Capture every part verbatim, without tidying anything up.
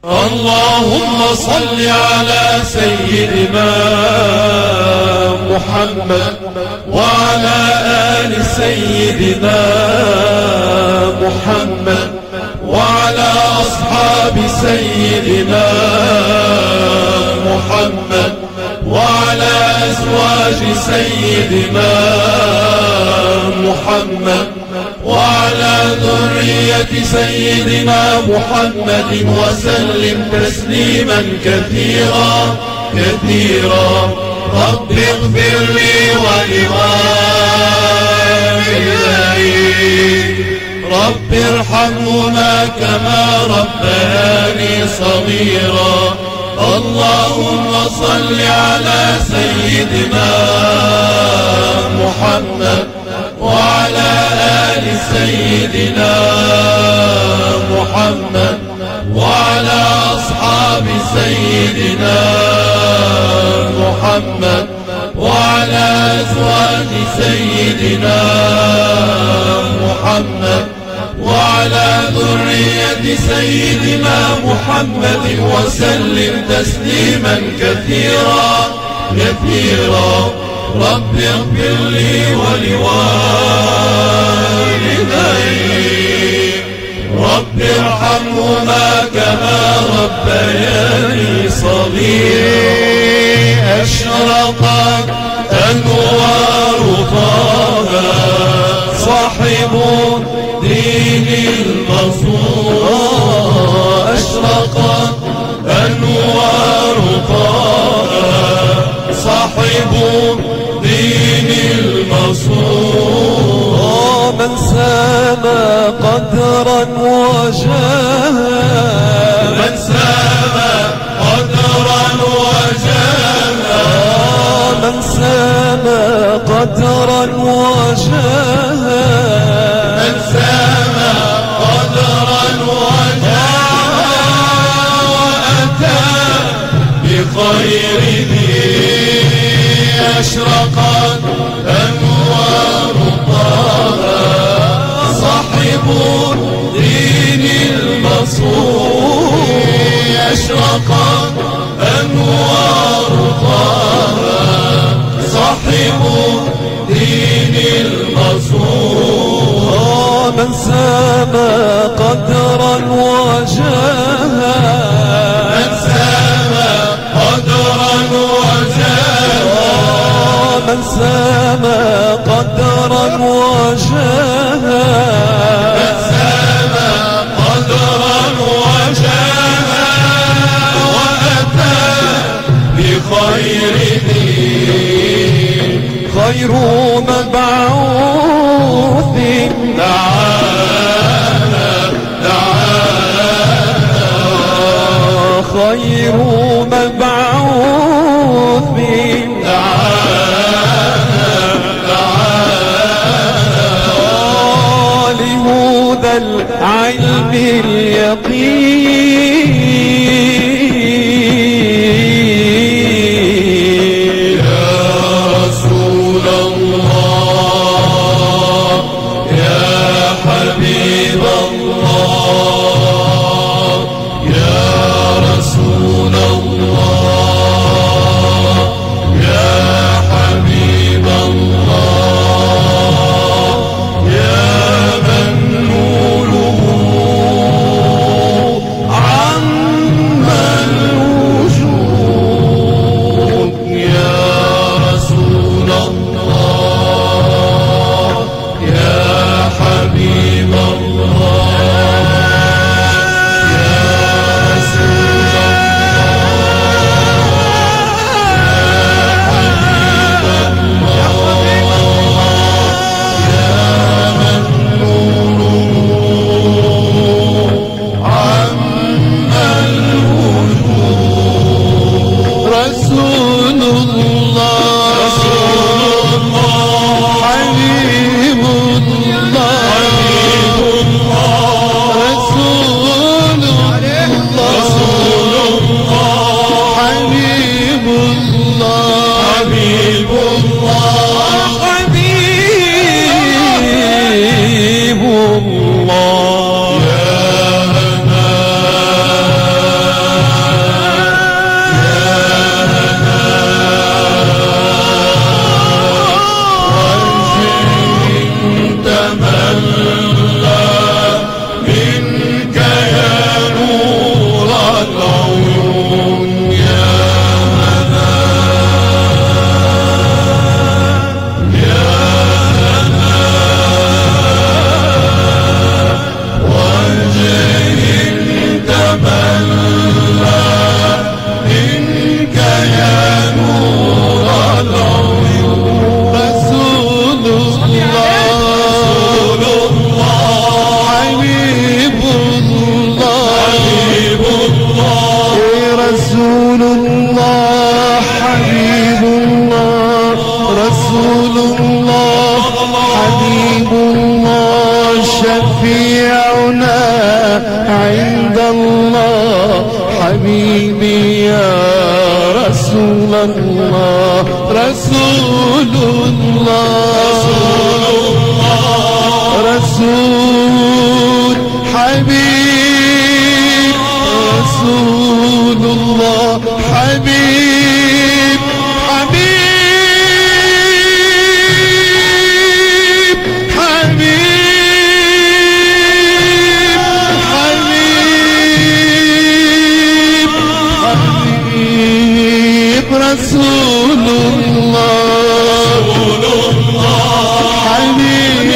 اللهم صل على سيدنا محمد وعلى آل سيدنا محمد وعلى أصحاب سيدنا محمد وعلى أزواج سيدنا محمد وعلى ذرية سيدنا محمد وسلم تسليما كثيرا كثيرا. رب اغفر لي ولوالدي رب ارحمهما كما ربياني صغيرا. اللهم صل على سيدنا محمد وعلى آل سيدنا محمد وعلى أصحاب سيدنا محمد وعلى أزواج سيدنا محمد وعلى ذرية سيدنا محمد وسلم تسليما كثيرا كثيرا. رب اغفر لي ولوالدي رب ارحمهما كما ربياني صغيرا. أشرقت أنوار طه صاحب دين المنصور. أشرقت أنوار طه صاحب دين المنصور. من سامى قدرا وجاها من سامى قدرا وجاها من سامى قدرا وجاها من سامى قدرا وجاها وأتى بخير دين. أشرقت أنوار طه صاحب دين المنصور. أشرقت أنوار طه صاحب دين المنصور. من سامى قدرا وجاها من سامى قدرا وجاها من سامى قدرا وجاها من سامى قدرا وجاها وأتى بخير دين. خير مبعوث تعالى تعالى خير مبعوث تعالى تعالى لهدى العلم اليقين. يا رسول الله يا حبيب الله يا رسول الله يا حبيب الله يا من نوره عم عند الله حبيبي يا رسول الله رسول الله رسول حبيب رسول الله حبيب حبيب حبيب حبيب حبيب رسول الله حبيب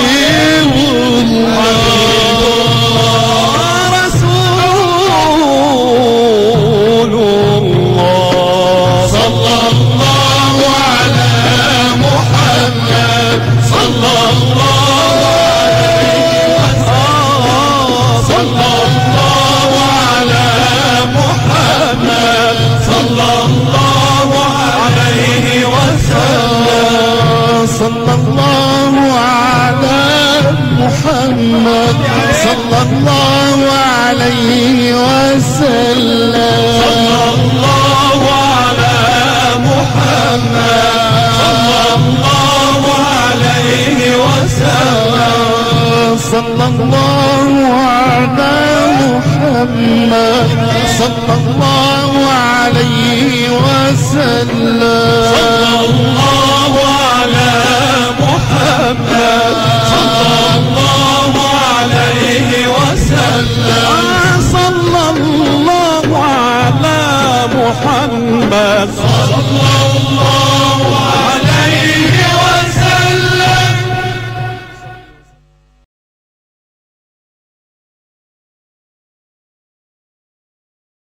صلى الله على محمد صلى الله عليه وسلم صلى الله على محمد صلى الله عليه وسلم صلى الله على محمد صلى الله عليه وسلم صلى الله على محمد صلى الله عليه وسلم صلى الله على محمد